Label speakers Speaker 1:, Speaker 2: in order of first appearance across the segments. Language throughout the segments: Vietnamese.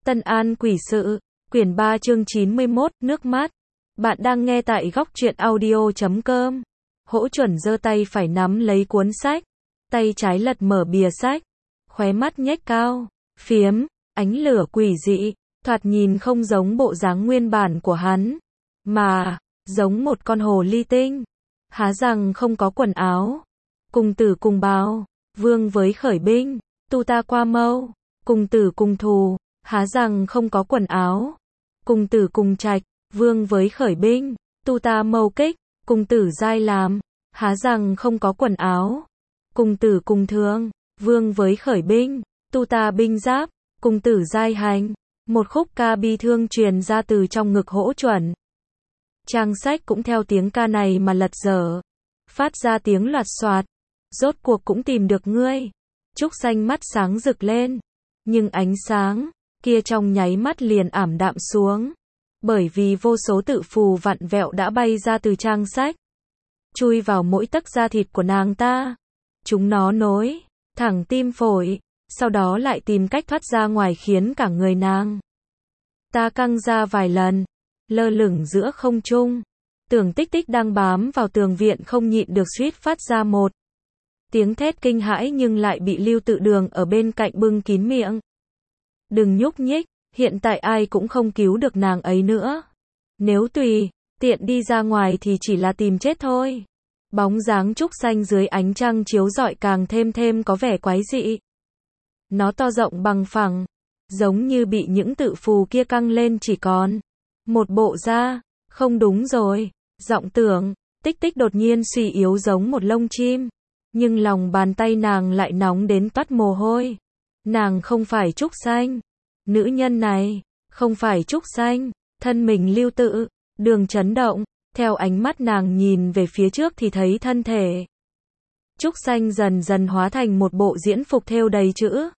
Speaker 1: Tân An Quỷ Sự, quyển 3 chương 91, nước mắt. Bạn đang nghe tại góc truyện audio.com. Hỗ Chuẩn giơ tay phải nắm lấy cuốn sách, tay trái lật mở bìa sách, khóe mắt nhếch cao, phiếm, ánh lửa quỷ dị, thoạt nhìn không giống bộ dáng nguyên bản của hắn, mà giống một con hồ ly tinh. Há rằng không có quần áo. Cùng tử cùng bào, vương với khởi binh, tu ta qua mâu, cùng tử cùng thù, há rằng không có quần áo. Cùng tử cùng trạch, vương với khởi binh, tu ta mâu kích, cùng tử giai làm, há rằng không có quần áo. Cùng tử cùng thương, vương với khởi binh, tu ta binh giáp, cùng tử giai hành. Một khúc ca bi thương truyền ra từ trong ngực Hỗ Chuẩn. Trang sách cũng theo tiếng ca này mà lật dở, phát ra tiếng loạt soạt. Rốt cuộc cũng tìm được ngươi. Trúc Xanh mắt sáng rực lên, nhưng ánh sáng kia trong nháy mắt liền ảm đạm xuống, bởi vì vô số tự phù vặn vẹo đã bay ra từ trang sách, chui vào mỗi tấc da thịt của nàng ta. Chúng nó nối thẳng tim phổi, sau đó lại tìm cách thoát ra ngoài khiến cả người nàng ta căng ra vài lần, lơ lửng giữa không trung. Tưởng Tích Tích đang bám vào tường viện không nhịn được suýt phát ra một tiếng thét kinh hãi, nhưng lại bị Lưu Tự Đường ở bên cạnh bưng kín miệng. Đừng nhúc nhích, hiện tại ai cũng không cứu được nàng ấy nữa. Nếu tùy tiện đi ra ngoài thì chỉ là tìm chết thôi. Bóng dáng Trúc Xanh dưới ánh trăng chiếu rọi càng thêm có vẻ quái dị. Nó to rộng bằng phẳng, giống như bị những tự phù kia căng lên chỉ còn một bộ da. Không đúng rồi, giọng Tưởng Tích Tích đột nhiên suy yếu giống một lông chim, nhưng lòng bàn tay nàng lại nóng đến toát mồ hôi. Nàng không phải Trúc Xanh. Nữ nhân này không phải Trúc Xanh. Thân mình Lưu Tự Đường chấn động, theo ánh mắt nàng nhìn về phía trước thì thấy thân thể Trúc Xanh dần dần hóa thành một bộ diễn phục thêu đầy chữ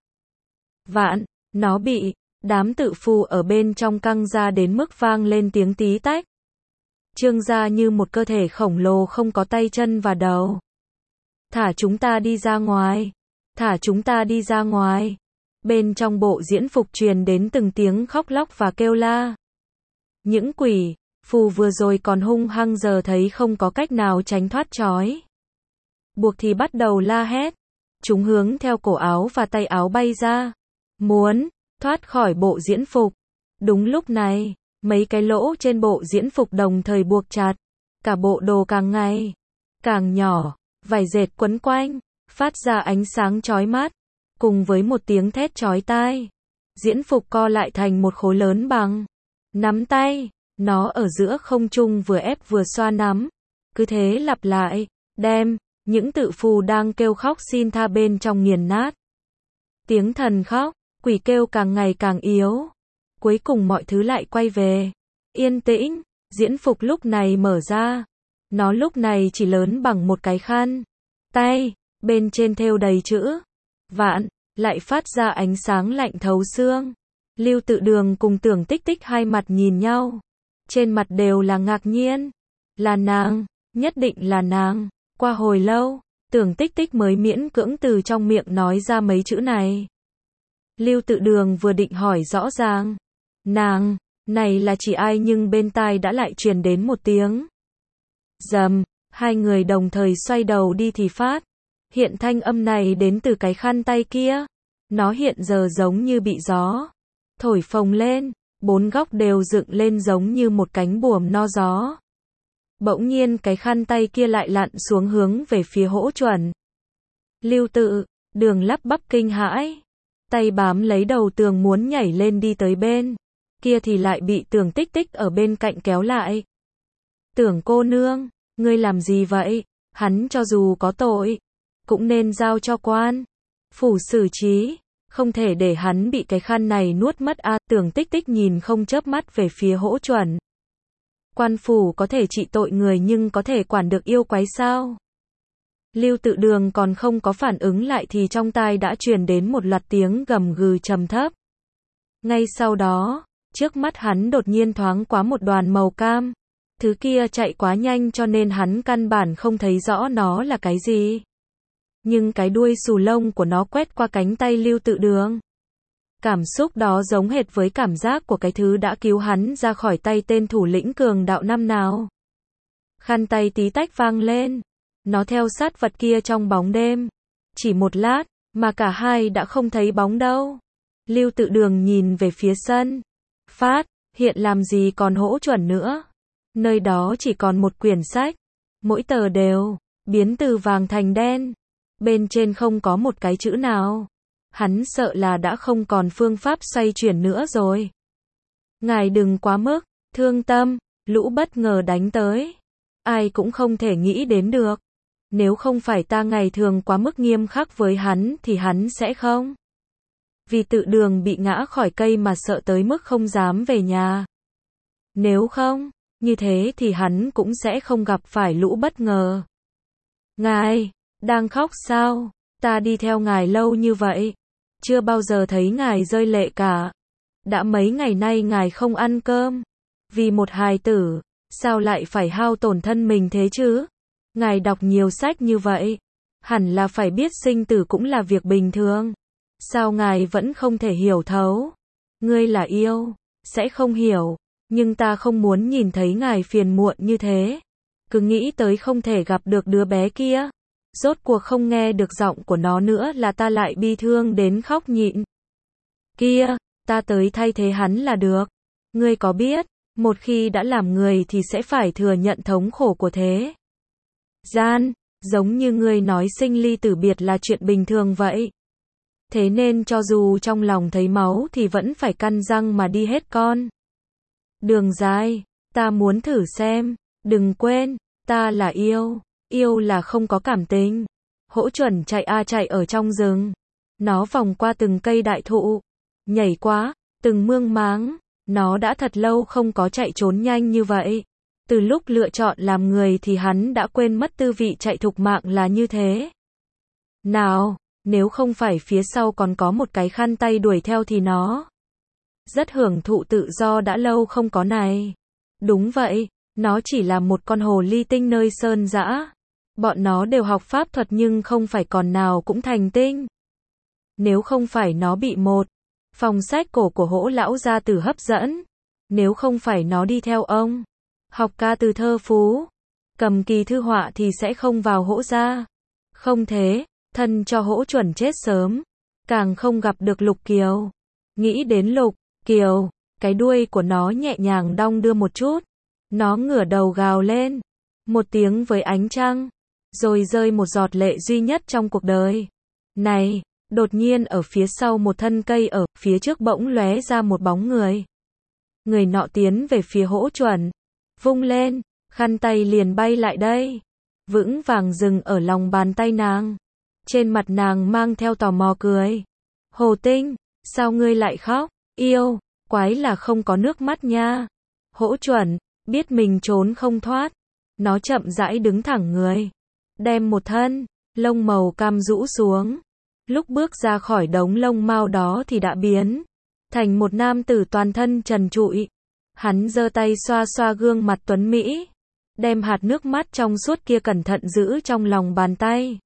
Speaker 1: vạn. Nó bị đám tự phù ở bên trong căng ra đến mức vang lên tiếng tí tách, trương ra như một cơ thể khổng lồ không có tay chân và đầu. Thả chúng ta đi ra ngoài, thả chúng ta đi ra ngoài. Bên trong bộ diễn phục truyền đến từng tiếng khóc lóc và kêu la. Những quỷ phù vừa rồi còn hung hăng giờ thấy không có cách nào tránh thoát trói buộc thì bắt đầu la hét. Chúng hướng theo cổ áo và tay áo bay ra, muốn thoát khỏi bộ diễn phục. Đúng lúc này, mấy cái lỗ trên bộ diễn phục đồng thời buộc chặt, cả bộ đồ càng ngày càng nhỏ, vải dệt quấn quanh, phát ra ánh sáng chói mắt, cùng với một tiếng thét chói tai. Diễn phục co lại thành một khối lớn bằng nắm tay, nó ở giữa không trung vừa ép vừa xoa nắm, cứ thế lặp lại, đem những tự phù đang kêu khóc xin tha bên trong nghiền nát. Tiếng thần khóc, quỷ kêu càng ngày càng yếu. Cuối cùng mọi thứ lại quay về yên tĩnh. Diễn phục lúc này mở ra. Nó lúc này chỉ lớn bằng một cái khăn tay, bên trên thêu đầy chữ vạn, lại phát ra ánh sáng lạnh thấu xương. Lưu Tự Đường cùng Tưởng Tích Tích hai mặt nhìn nhau, trên mặt đều là ngạc nhiên. Là nàng, nhất định là nàng. Qua hồi lâu, Tưởng Tích Tích mới miễn cưỡng từ trong miệng nói ra mấy chữ này. Lưu Tự Đường vừa định hỏi rõ ràng nàng này là chỉ ai, nhưng bên tai đã lại truyền đến một tiếng rầm. Hai người đồng thời xoay đầu đi thì phát hiện thanh âm này đến từ cái khăn tay kia. Nó hiện giờ giống như bị gió thổi phồng lên, bốn góc đều dựng lên giống như một cánh buồm no gió. Bỗng nhiên cái khăn tay kia lại lặn xuống hướng về phía Hỗ Chuẩn. Lưu Tự Đường lắp bắp kinh hãi, tay bám lấy đầu tường muốn nhảy lên đi tới bên kia thì lại bị Tưởng Tích Tích ở bên cạnh kéo lại. Tưởng cô nương, ngươi làm gì vậy? Hắn cho dù có tội, cũng nên giao cho quan phủ xử trí, không thể để hắn bị cái khăn này nuốt mất a. Tưởng Tích Tích nhìn không chớp mắt về phía Hỗ Chuẩn. Quan phủ có thể trị tội người nhưng có thể quản được yêu quái sao? Lưu Tự Đường còn không có phản ứng lại thì trong tai đã truyền đến một loạt tiếng gầm gừ trầm thấp. Ngay sau đó, trước mắt hắn đột nhiên thoáng qua một đoàn màu cam. Thứ kia chạy quá nhanh cho nên hắn căn bản không thấy rõ nó là cái gì. Nhưng cái đuôi xù lông của nó quét qua cánh tay Lưu Tự Đường. Cảm xúc đó giống hệt với cảm giác của cái thứ đã cứu hắn ra khỏi tay tên thủ lĩnh cường đạo năm nào. Khăn tay tí tách vang lên. Nó theo sát vật kia trong bóng đêm. Chỉ một lát, mà cả hai đã không thấy bóng đâu. Lưu Tự Đường nhìn về phía sân. Phát, hiện làm gì còn hỗ chuẩn nữa. Nơi đó chỉ còn một quyển sách. Mỗi tờ đều biến từ vàng thành đen. Bên trên không có một cái chữ nào. Hắn sợ là đã không còn phương pháp xoay chuyển nữa rồi. Ngài đừng quá mức thương tâm, lũ bất ngờ đánh tới. Ai cũng không thể nghĩ đến được. Nếu không phải ta ngày thường quá mức nghiêm khắc với hắn thì hắn sẽ không. Vì Tự Đường bị ngã khỏi cây mà sợ tới mức không dám về nhà. Nếu không, như thế thì hắn cũng sẽ không gặp phải lũ bất ngờ. Ngài, đang khóc sao? Ta đi theo ngài lâu như vậy. Chưa bao giờ thấy ngài rơi lệ cả. Đã mấy ngày nay ngài không ăn cơm. Vì một hài tử, sao lại phải hao tổn thân mình thế chứ? Ngài đọc nhiều sách như vậy. Hẳn là phải biết sinh tử cũng là việc bình thường. Sao ngài vẫn không thể hiểu thấu? Ngươi là yêu, sẽ không hiểu. Nhưng ta không muốn nhìn thấy ngài phiền muộn như thế. Cứ nghĩ tới không thể gặp được đứa bé kia. Rốt cuộc không nghe được giọng của nó nữa là ta lại bi thương đến khóc nhịn. Kia, ta tới thay thế hắn là được. Ngươi có biết, một khi đã làm người thì sẽ phải thừa nhận thống khổ của thế gian, giống như ngươi nói sinh ly tử biệt là chuyện bình thường vậy. Thế nên cho dù trong lòng thấy máu thì vẫn phải căn răng mà đi hết con đường dài. Ta muốn thử xem, đừng quên, ta là yêu. Yêu là không có cảm tình. Hỗ Chuẩn chạy chạy ở trong rừng. Nó vòng qua từng cây đại thụ, nhảy qua từng mương máng. Nó đã thật lâu không có chạy trốn nhanh như vậy. Từ lúc lựa chọn làm người thì hắn đã quên mất tư vị chạy thục mạng là như thế nào. Nếu không phải phía sau còn có một cái khăn tay đuổi theo thì nó rất hưởng thụ tự do đã lâu không có này. Đúng vậy, nó chỉ là một con hồ ly tinh nơi sơn dã. Bọn nó đều học pháp thuật nhưng không phải con nào cũng thành tinh. Nếu không phải nó bị một phòng sách cổ của Hỗ lão gia tử hấp dẫn, nếu không phải nó đi theo ông học ca từ thơ phú, cầm kỳ thư họa thì sẽ không vào Hỗ gia. Không thế, thân cho Hỗ Chuẩn chết sớm, càng không gặp được Lục Kiều. Nghĩ đến Lục Kiều, cái đuôi của nó nhẹ nhàng đong đưa một chút. Nó ngửa đầu gào lên một tiếng với ánh trăng, rồi rơi một giọt lệ duy nhất trong cuộc đời này. Đột nhiên ở phía sau một thân cây ở phía trước bỗng lóe ra một bóng người. Người nọ tiến về phía Hỗ Chuẩn, vung lên, khăn tay liền bay lại đây, vững vàng dừng ở lòng bàn tay nàng. Trên mặt nàng mang theo tò mò cười. Hồ Tinh, sao ngươi lại khóc? Yêu, quái là không có nước mắt nha. Hỗ Chuẩn biết mình trốn không thoát, nó chậm rãi đứng thẳng người, đem một thân lông màu cam rũ xuống. Lúc bước ra khỏi đống lông mao đó thì đã biến thành một nam tử toàn thân trần trụi. Hắn giơ tay xoa xoa gương mặt tuấn mỹ, đem hạt nước mắt trong suốt kia cẩn thận giữ trong lòng bàn tay.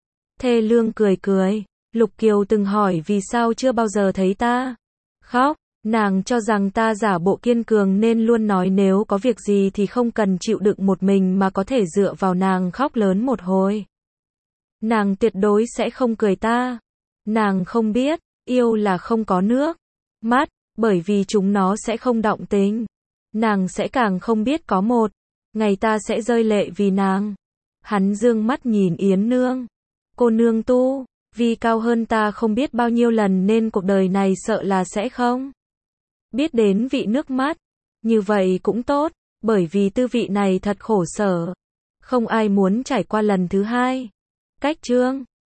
Speaker 1: Thê Lương cười cười. Lục Kiều từng hỏi vì sao chưa bao giờ thấy ta khóc. Nàng cho rằng ta giả bộ kiên cường nên luôn nói nếu có việc gì thì không cần chịu đựng một mình mà có thể dựa vào nàng khóc lớn một hồi. Nàng tuyệt đối sẽ không cười ta. Nàng không biết, yêu là không có nước mắt, bởi vì chúng nó sẽ không động tình. Nàng sẽ càng không biết có một ngày ta sẽ rơi lệ vì nàng. Hắn dương mắt nhìn Yến Nương. Cô nương tu vì cao hơn ta không biết bao nhiêu lần nên cuộc đời này sợ là sẽ không biết đến vị nước mắt. Như vậy cũng tốt, bởi vì tư vị này thật khổ sở. Không ai muốn trải qua lần thứ hai. Cách chương